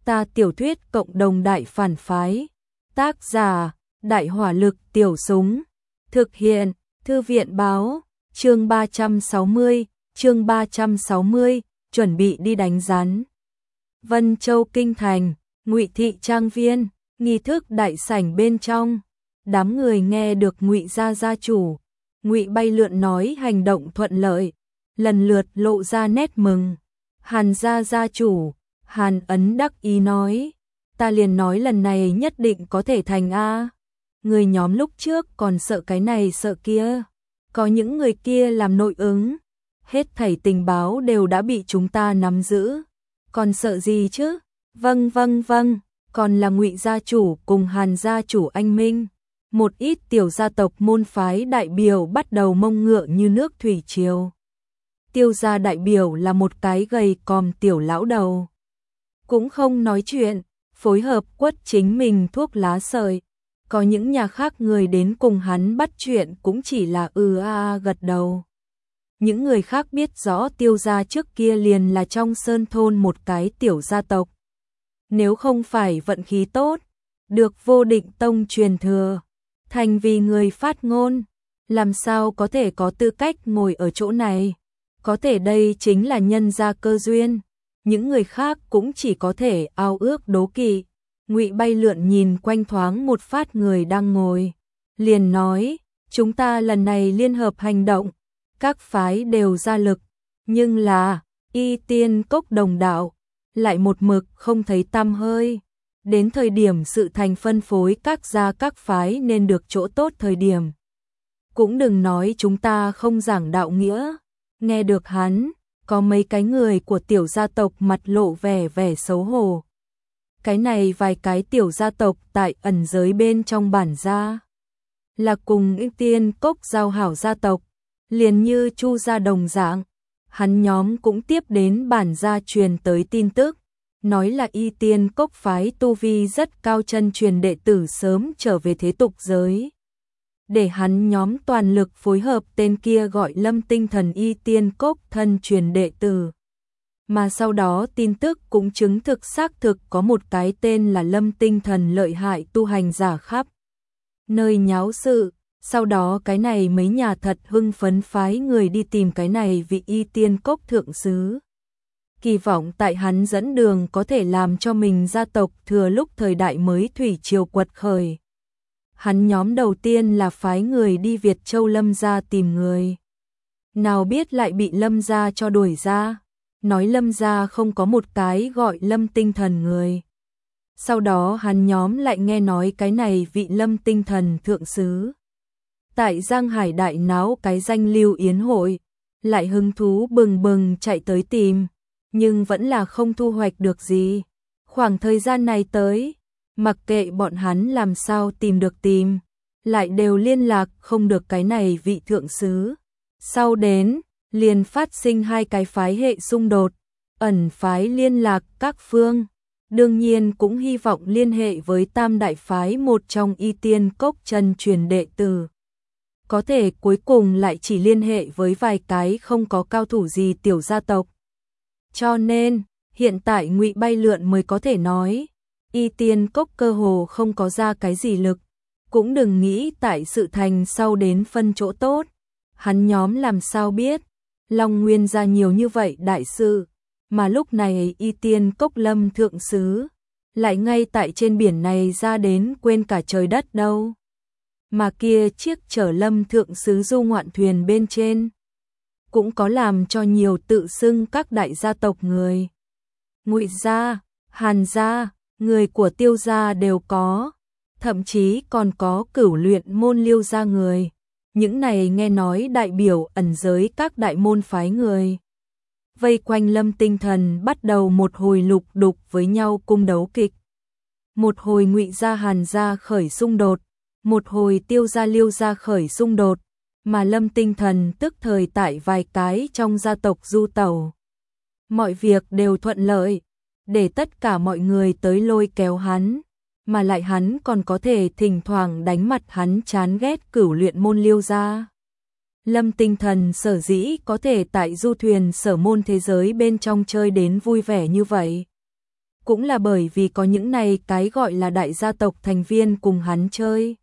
Ta tiểu thuyết cộng đồng đại phản phái. Tác giả, Đại hỏa lực tiểu súng. Thực hiện, Thư viện báo, chương 360, chuẩn bị đi đánh rắn. Vân Châu Kinh Thành, Ngụy Thị Trang Viên, nghi thức đại sảnh bên trong. Đám người nghe được Ngụy gia chủ, Ngụy Bay Lượn nói hành động thuận lợi, lần lượt lộ ra nét mừng. Hàn gia chủ, Hàn Ấn đắc ý nói, ta liền nói lần này nhất định có thể thành a. Người nhóm lúc trước còn sợ cái này sợ kia, có những người kia làm nội ứng, hết thảy tình báo đều đã bị chúng ta nắm giữ, còn sợ gì chứ? Vâng, còn là Ngụy gia chủ cùng Hàn gia chủ anh minh. Một ít tiểu gia tộc môn phái đại biểu bắt đầu mông ngựa như nước thủy triều. Tiêu gia đại biểu là một cái gầy còm tiểu lão đầu, cũng không nói chuyện, phối hợp quất chính mình thuốc lá sợi. Có những nhà khác người đến cùng hắn bắt chuyện cũng chỉ là gật đầu. Những người khác biết rõ Tiêu gia trước kia liền là trong sơn thôn một cái tiểu gia tộc. Nếu không phải vận khí tốt, được Vô Định Tông truyền thừa, thành vì người phát ngôn, làm sao có thể có tư cách ngồi ở chỗ này. Có thể đây chính là nhân gia cơ duyên, những người khác cũng chỉ có thể ao ước đố kỵ. Ngụy Bay Lượn nhìn quanh thoáng một phát người đang ngồi, liền nói, chúng ta lần này liên hợp hành động, các phái đều ra lực, nhưng là, Y Tiên Cốc đồng đạo, lại một mực không thấy tăm hơi. Đến thời điểm sự thành phân phối các gia các phái nên được chỗ tốt thời điểm. Cũng đừng nói chúng ta không giảng đạo nghĩa. Nghe được hắn, có mấy cái người của tiểu gia tộc mặt lộ vẻ xấu hổ. Cái này vài cái tiểu gia tộc tại ẩn giới bên trong bản gia, là cùng Y Tiên Cốc giao hảo gia tộc, liền như Chu gia đồng dạng. Hắn nhóm cũng tiếp đến bản gia truyền tới tin tức, nói là Y Tiên Cốc phái tu vi rất cao chân truyền đệ tử sớm trở về thế tục giới. Để hắn nhóm toàn lực phối hợp tên kia gọi Lâm Tinh Thần Y Tiên Cốc thân truyền đệ tử. Mà sau đó tin tức cũng chứng thực xác thực có một cái tên là Lâm Tinh Thần lợi hại tu hành giả khắp nơi nháo sự. Sau đó cái này mấy nhà thật hưng phấn phái người đi tìm cái này vị Y Tiên Cốc thượng sứ. Kỳ vọng tại hắn dẫn đường có thể làm cho mình gia tộc thừa lúc thời đại mới thủy triều quật khởi. Hắn nhóm đầu tiên là phái người đi Việt Châu Lâm gia tìm người. Nào biết lại bị Lâm gia cho đuổi ra, nói Lâm gia không có một cái gọi Lâm Tinh Thần người. Sau đó hắn nhóm lại nghe nói cái này vị Lâm Tinh Thần thượng sứ tại Giang Hải đại náo cái danh lưu yến hội, lại hứng thú bừng bừng chạy tới tìm, nhưng vẫn là không thu hoạch được gì. Khoảng thời gian này tới, mặc kệ bọn hắn làm sao tìm được tìm, lại đều liên lạc không được cái này vị thượng sứ. Sau đến, liền phát sinh hai cái phái hệ xung đột, ẩn phái liên lạc các phương, đương nhiên cũng hy vọng liên hệ với tam đại phái một trong Y Tiên Cốc chân truyền đệ tử. Có thể cuối cùng lại chỉ liên hệ với vài cái không có cao thủ gì tiểu gia tộc. Cho nên, hiện tại Ngụy Bay Lượn mới có thể nói, Y Tiên Cốc cơ hồ không có ra cái gì lực, cũng đừng nghĩ tại sự thành sau đến phân chỗ tốt. Hắn nhóm làm sao biết, Long Nguyên ra nhiều như vậy đại sự, mà lúc này Y Tiên Cốc Lâm thượng sứ, lại ngay tại trên biển này ra đến quên cả trời đất đâu. Mà kia chiếc chở Lâm thượng sứ du ngoạn thuyền bên trên, cũng có làm cho nhiều tự xưng các đại gia tộc người. Ngụy gia, Hàn gia, người của Tiêu gia đều có, thậm chí còn có Cửu Luyện môn Liêu gia người. Những này nghe nói đại biểu ẩn giới các đại môn phái người. Vây quanh Lâm Tinh Thần bắt đầu một hồi lục đục với nhau cung đấu kịch. Một hồi Ngụy gia Hàn gia khởi xung đột, một hồi Tiêu gia Liêu gia khởi xung đột, mà Lâm Tinh Thần tức thời tại vài cái trong gia tộc du tẩu. Mọi việc đều thuận lợi, để tất cả mọi người tới lôi kéo hắn, mà lại hắn còn có thể thỉnh thoảng đánh mặt hắn chán ghét Cửu Luyện môn Liêu gia. Lâm Tinh Thần sở dĩ có thể tại du thuyền Sở Môn thế giới bên trong chơi đến vui vẻ như vậy, cũng là bởi vì có những này cái gọi là đại gia tộc thành viên cùng hắn chơi.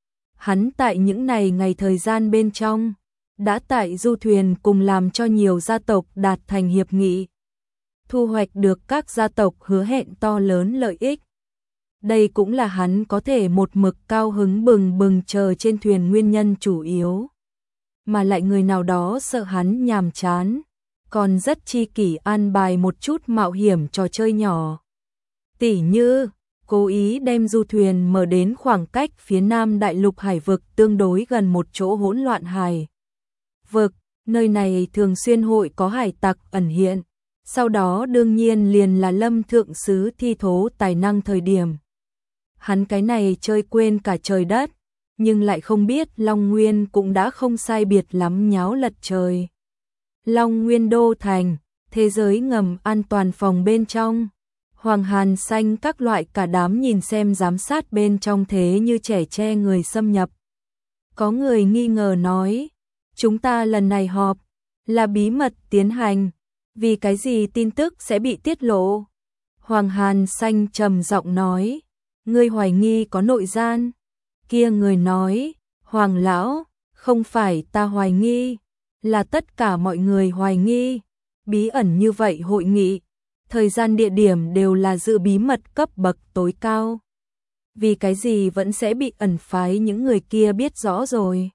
Hắn tại những này ngày thời gian bên trong, đã tại du thuyền cùng làm cho nhiều gia tộc đạt thành hiệp nghị, thu hoạch được các gia tộc hứa hẹn to lớn lợi ích. Đây cũng là hắn có thể một mực cao hứng bừng bừng chờ trên thuyền nguyên nhân chủ yếu. Mà lại người nào đó sợ hắn nhàm chán, còn rất chi kỷ an bài một chút mạo hiểm trò chơi nhỏ. Tỉ như, cố ý đem du thuyền mở đến khoảng cách phía nam đại lục hải vực tương đối gần một chỗ hỗn loạn hải vực, nơi này thường xuyên hội có hải tặc ẩn hiện, sau đó đương nhiên liền là Lâm thượng sứ thi thố tài năng thời điểm. Hắn cái này chơi quên cả trời đất, nhưng lại không biết Long Nguyên cũng đã không sai biệt lắm nháo lật trời. Long Nguyên đô thành, thế giới ngầm an toàn phòng bên trong. Hoàng Hàn Xanh các loại cả đám nhìn xem giám sát bên trong thế như trẻ tre người xâm nhập. Có người nghi ngờ nói, chúng ta lần này họp, là bí mật tiến hành, vì cái gì tin tức sẽ bị tiết lộ. Hoàng Hàn Xanh trầm giọng nói, ngươi hoài nghi có nội gian. Kia người nói, Hoàng lão, không phải ta hoài nghi, là tất cả mọi người hoài nghi. Bí ẩn như vậy hội nghị, thời gian địa điểm đều là giữ bí mật cấp bậc tối cao. Vì cái gì vẫn sẽ bị ẩn phái những người kia biết rõ rồi.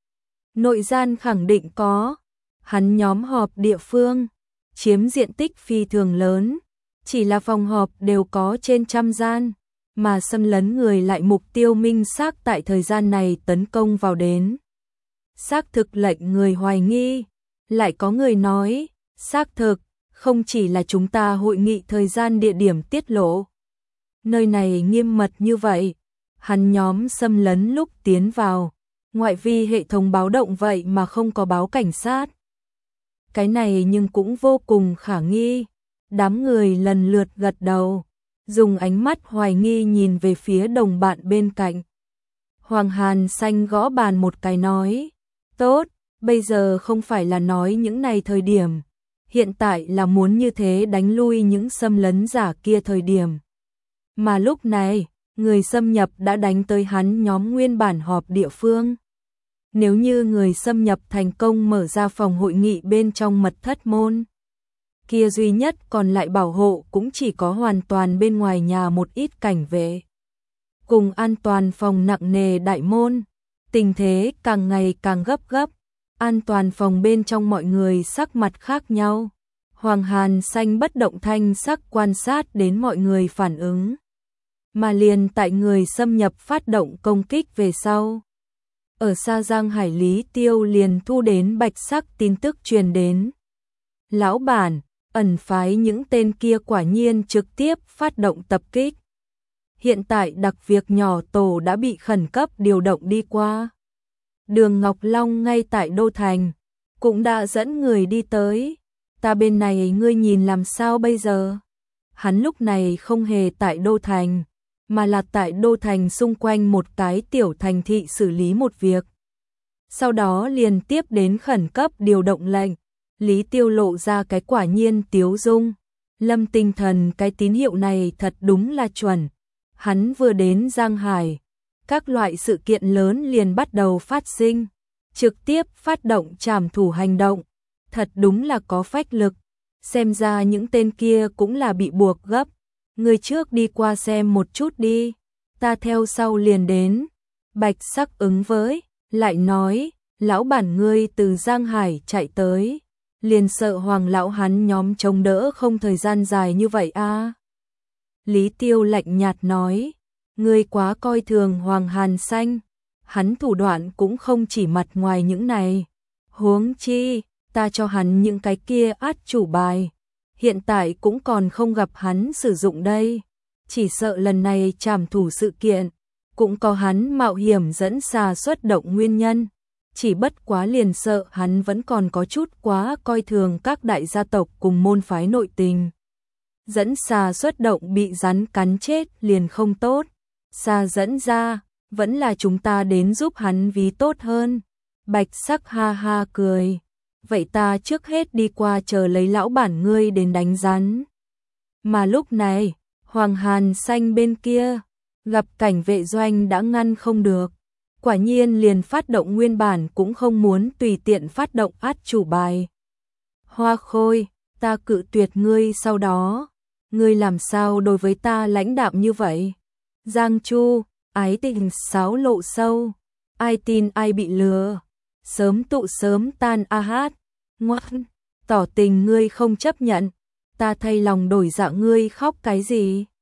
Nội gian khẳng định có, hắn nhóm họp địa phương, chiếm diện tích phi thường lớn, chỉ là phòng họp đều có trên 100 gian, mà xâm lấn người lại mục tiêu minh xác tại thời gian này tấn công vào đến. Xác thực lệnh người hoài nghi, lại có người nói, xác thực, không chỉ là chúng ta hội nghị thời gian địa điểm tiết lộ. Nơi này nghiêm mật như vậy, hắn nhóm xâm lấn lúc tiến vào, ngoại vi hệ thống báo động vậy mà không có báo cảnh sát. Cái này nhưng cũng vô cùng khả nghi, đám người lần lượt gật đầu, dùng ánh mắt hoài nghi nhìn về phía đồng bạn bên cạnh. Hoàng Hàn Xanh gõ bàn một cái nói, tốt, bây giờ không phải là nói những này thời điểm, hiện tại là muốn như thế đánh lui những xâm lấn giả kia thời điểm. Mà lúc này, người xâm nhập đã đánh tới hắn nhóm nguyên bản họp địa phương. Nếu như người xâm nhập thành công mở ra phòng hội nghị bên trong mật thất môn, kia duy nhất còn lại bảo hộ cũng chỉ có hoàn toàn bên ngoài nhà một ít cảnh vệ. Cùng an toàn phòng nặng nề đại môn, tình thế càng ngày càng gấp gấp, an toàn phòng bên trong mọi người sắc mặt khác nhau. Hoàng Hàn Xanh bất động thanh sắc quan sát đến mọi người phản ứng. Mà liền tại người xâm nhập phát động công kích về sau. Ở xa Giang Hải Lý Tiêu liền thu đến bạch sắc tin tức truyền đến. Lão bản, ẩn phái những tên kia quả nhiên trực tiếp phát động tập kích. Hiện tại đặc việc nhỏ tổ đã bị khẩn cấp điều động đi qua. Đường Ngọc Long ngay tại Đô Thành, cũng đã dẫn người đi tới. Ta bên này ngươi nhìn làm sao bây giờ? Hắn lúc này không hề tại Đô Thành, mà là tại Đô Thành xung quanh một cái tiểu thành thị xử lý một việc. Sau đó liền tiếp đến khẩn cấp điều động lệnh, Lý Tiêu lộ ra cái quả nhiên tiếu dung. Lâm Tinh Thần cái tín hiệu này thật đúng là chuẩn. Hắn vừa đến Giang Hải, các loại sự kiện lớn liền bắt đầu phát sinh, trực tiếp phát động trảm thủ hành động. Thật đúng là có phách lực, xem ra những tên kia cũng là bị buộc gấp. Người trước đi qua xem một chút đi, ta theo sau liền đến. Bạch Sắc ứng với, lại nói, lão bản ngươi từ Giang Hải chạy tới, liền sợ Hoàng lão hắn nhóm chống đỡ không thời gian dài như vậy a. Lý Tiêu lạnh nhạt nói, ngươi quá coi thường Hoàng Hàn Xanh, hắn thủ đoạn cũng không chỉ mặt ngoài những này. Huống chi, ta cho hắn những cái kia át chủ bài, hiện tại cũng còn không gặp hắn sử dụng đây. Chỉ sợ lần này trảm thủ sự kiện, cũng có hắn mạo hiểm dẫn xà xuất động nguyên nhân. Chỉ bất quá liền sợ hắn vẫn còn có chút quá coi thường các đại gia tộc cùng môn phái nội tình. Dẫn xà xuất động bị rắn cắn chết liền không tốt. Xà dẫn ra, vẫn là chúng ta đến giúp hắn ví tốt hơn. Bạch Sắc ha ha cười. Vậy ta trước hết đi qua chờ lấy lão bản ngươi đến đánh rắn. Mà lúc này, Hoàng Hàn Xanh bên kia, gặp cảnh vệ doanh đã ngăn không được. Quả nhiên liền phát động nguyên bản cũng không muốn tùy tiện phát động át chủ bài. Hoa Khôi, ta cự tuyệt ngươi sau đó. Ngươi làm sao đối với ta lãnh đạm như vậy? Giang Chu, ái tình sáo lộ sâu. Ai tin ai bị lừa. Sớm tụ sớm tan a hát. Ngoan, tỏ tình ngươi không chấp nhận. Ta thay lòng đổi dạ ngươi khóc cái gì?